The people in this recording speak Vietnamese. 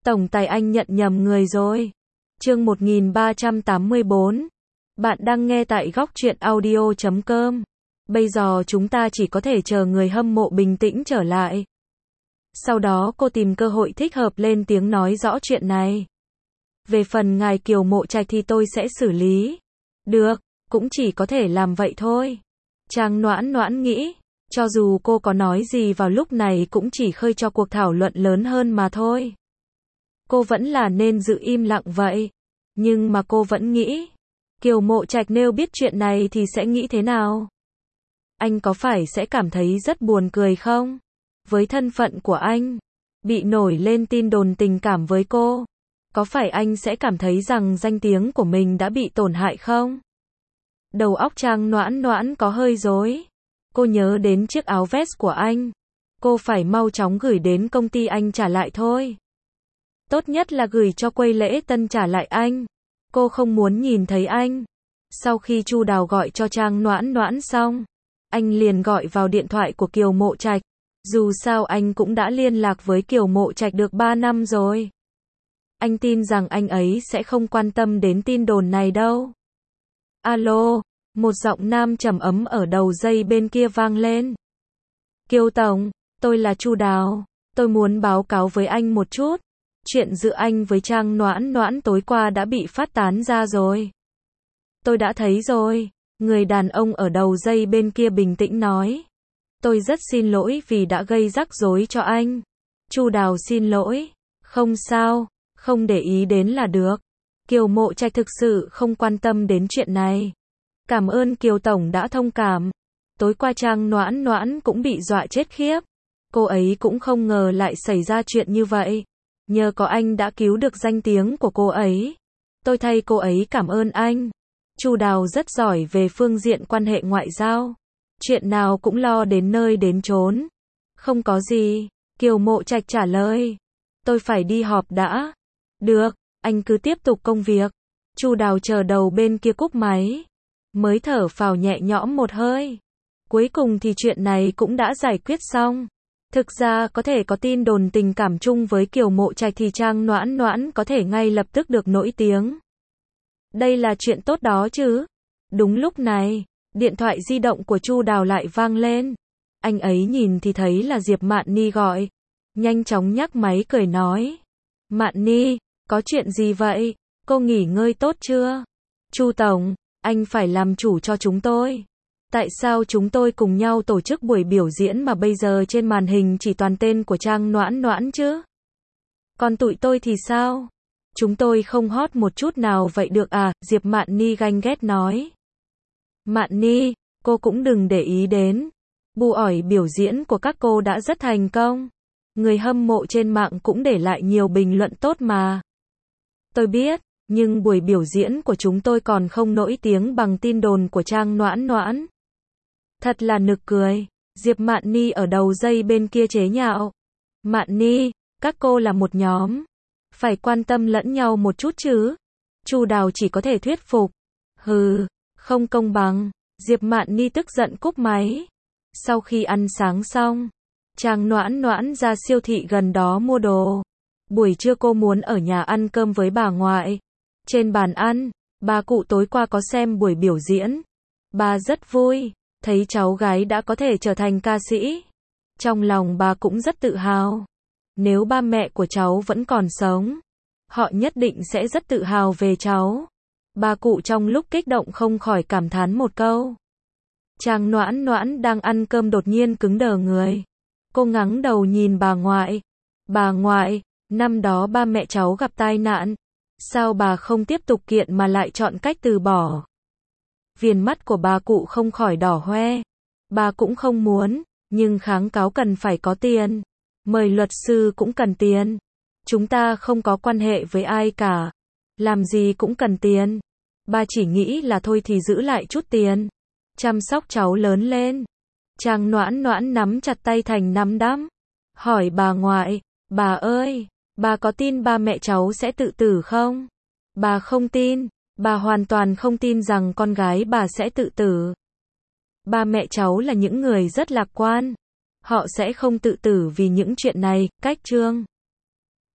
Tổng tài anh nhận nhầm người rồi. Chương 1384. Bạn đang nghe tại góc truyện audio.com. Bây giờ chúng ta chỉ có thể chờ người hâm mộ bình tĩnh trở lại. Sau đó cô tìm cơ hội thích hợp lên tiếng nói rõ chuyện này. Về phần ngài Kiều Mộ Trạch thì tôi sẽ xử lý. Được, cũng chỉ có thể làm vậy thôi. Trang Noãn Noãn nghĩ, cho dù cô có nói gì vào lúc này cũng chỉ khơi cho cuộc thảo luận lớn hơn mà thôi. Cô vẫn là nên giữ im lặng vậy. Nhưng mà cô vẫn nghĩ, Kiều Mộ Trạch nếu biết chuyện này thì sẽ nghĩ thế nào? Anh có phải sẽ cảm thấy rất buồn cười không? Với thân phận của anh, bị nổi lên tin đồn tình cảm với cô, có phải anh sẽ cảm thấy rằng danh tiếng của mình đã bị tổn hại không? Đầu óc Trang Noãn Noãn có hơi rối. Cô nhớ đến chiếc áo vest của anh. Cô phải mau chóng gửi đến công ty anh trả lại thôi. Tốt nhất là gửi cho quầy lễ tân trả lại anh. Cô không muốn nhìn thấy anh. Sau khi Chu Đào gọi cho Trang Noãn Noãn xong, anh liền gọi vào điện thoại của Kiều Mộ Trạch. Dù sao anh cũng đã liên lạc với Kiều Mộ Trạch được 3 năm rồi. Anh tin rằng anh ấy sẽ không quan tâm đến tin đồn này đâu. Alo, một giọng nam trầm ấm ở đầu dây bên kia vang lên. Kiều Tổng, tôi là Chu Đào. Tôi muốn báo cáo với anh một chút. Chuyện giữa anh với Trang Noãn Noãn tối qua đã bị phát tán ra rồi. Tôi đã thấy rồi. Người đàn ông ở đầu dây bên kia bình tĩnh nói. Tôi rất xin lỗi vì đã gây rắc rối cho anh. Chu Đào xin lỗi. Không sao, không để ý đến là được. Kiều Mộ Trạch thực sự không quan tâm đến chuyện này. Cảm ơn Kiều Tổng đã thông cảm. Tối qua Trang Noãn Noãn cũng bị dọa chết khiếp. Cô ấy cũng không ngờ lại xảy ra chuyện như vậy. Nhờ có anh đã cứu được danh tiếng của cô ấy. Tôi thay cô ấy cảm ơn anh. Chu Đào rất giỏi về phương diện quan hệ ngoại giao. Chuyện nào cũng lo đến nơi đến chốn. Không có gì. Kiều Mộ Trạch trả lời. Tôi phải đi họp đã. Được, anh cứ tiếp tục công việc. Chu Đào chờ đầu bên kia cúp máy. Mới thở phào nhẹ nhõm một hơi. Cuối cùng thì chuyện này cũng đã giải quyết xong. Thực ra có thể có tin đồn tình cảm chung với Kiều Mộ Trạch thì Trang Noãn Noãn có thể ngay lập tức được nổi tiếng. Đây là chuyện tốt đó chứ. Đúng lúc này, điện thoại di động của Chu Đào lại vang lên. Anh ấy nhìn thì thấy là Diệp Mạn Ni gọi. Nhanh chóng nhắc máy cười nói. Mạn Ni, có chuyện gì vậy? Cô nghỉ ngơi tốt chưa? Chu Tổng, anh phải làm chủ cho chúng tôi. Tại sao chúng tôi cùng nhau tổ chức buổi biểu diễn mà bây giờ trên màn hình chỉ toàn tên của Trang Noãn Noãn chứ? Còn tụi tôi thì sao? Chúng tôi không hot một chút nào vậy được à? Diệp Mạn Ni ganh ghét nói. Mạn Ni, cô cũng đừng để ý đến. Buổi biểu diễn của các cô đã rất thành công. Người hâm mộ trên mạng cũng để lại nhiều bình luận tốt mà. Tôi biết, nhưng buổi biểu diễn của chúng tôi còn không nổi tiếng bằng tin đồn của Trang Noãn Noãn. Thật là nực cười. Diệp Mạn Ni ở đầu dây bên kia chế nhạo. Mạn Ni, các cô là một nhóm. Phải quan tâm lẫn nhau một chút chứ. Chu Đào chỉ có thể thuyết phục. Hừ, không công bằng. Diệp Mạn Ni tức giận cúp máy. Sau khi ăn sáng xong, Trang Noãn Noãn ra siêu thị gần đó mua đồ. Buổi trưa cô muốn ở nhà ăn cơm với bà ngoại. Trên bàn ăn, bà cụ tối qua có xem buổi biểu diễn. Bà rất vui, thấy cháu gái đã có thể trở thành ca sĩ. Trong lòng bà cũng rất tự hào. Nếu ba mẹ của cháu vẫn còn sống, họ nhất định sẽ rất tự hào về cháu. Bà cụ trong lúc kích động không khỏi cảm thán một câu. Trang Noãn Noãn đang ăn cơm đột nhiên cứng đờ người. Cô ngẩng đầu nhìn bà ngoại. Bà ngoại, năm đó ba mẹ cháu gặp tai nạn. Sao bà không tiếp tục kiện mà lại chọn cách từ bỏ? Viền mắt của bà cụ không khỏi đỏ hoe. Bà cũng không muốn, nhưng kháng cáo cần phải có tiền. Mời luật sư cũng cần tiền. Chúng ta không có quan hệ với ai cả. Làm gì cũng cần tiền. Bà chỉ nghĩ là thôi thì giữ lại chút tiền. Chăm sóc cháu lớn lên. Trang Noãn Noãn nắm chặt tay thành nắm đấm. Hỏi bà ngoại, bà ơi, bà có tin ba mẹ cháu sẽ tự tử không? Bà không tin. Bà hoàn toàn không tin rằng con gái bà sẽ tự tử. Ba mẹ cháu là những người rất lạc quan. Họ sẽ không tự tử vì những chuyện này. Cách chương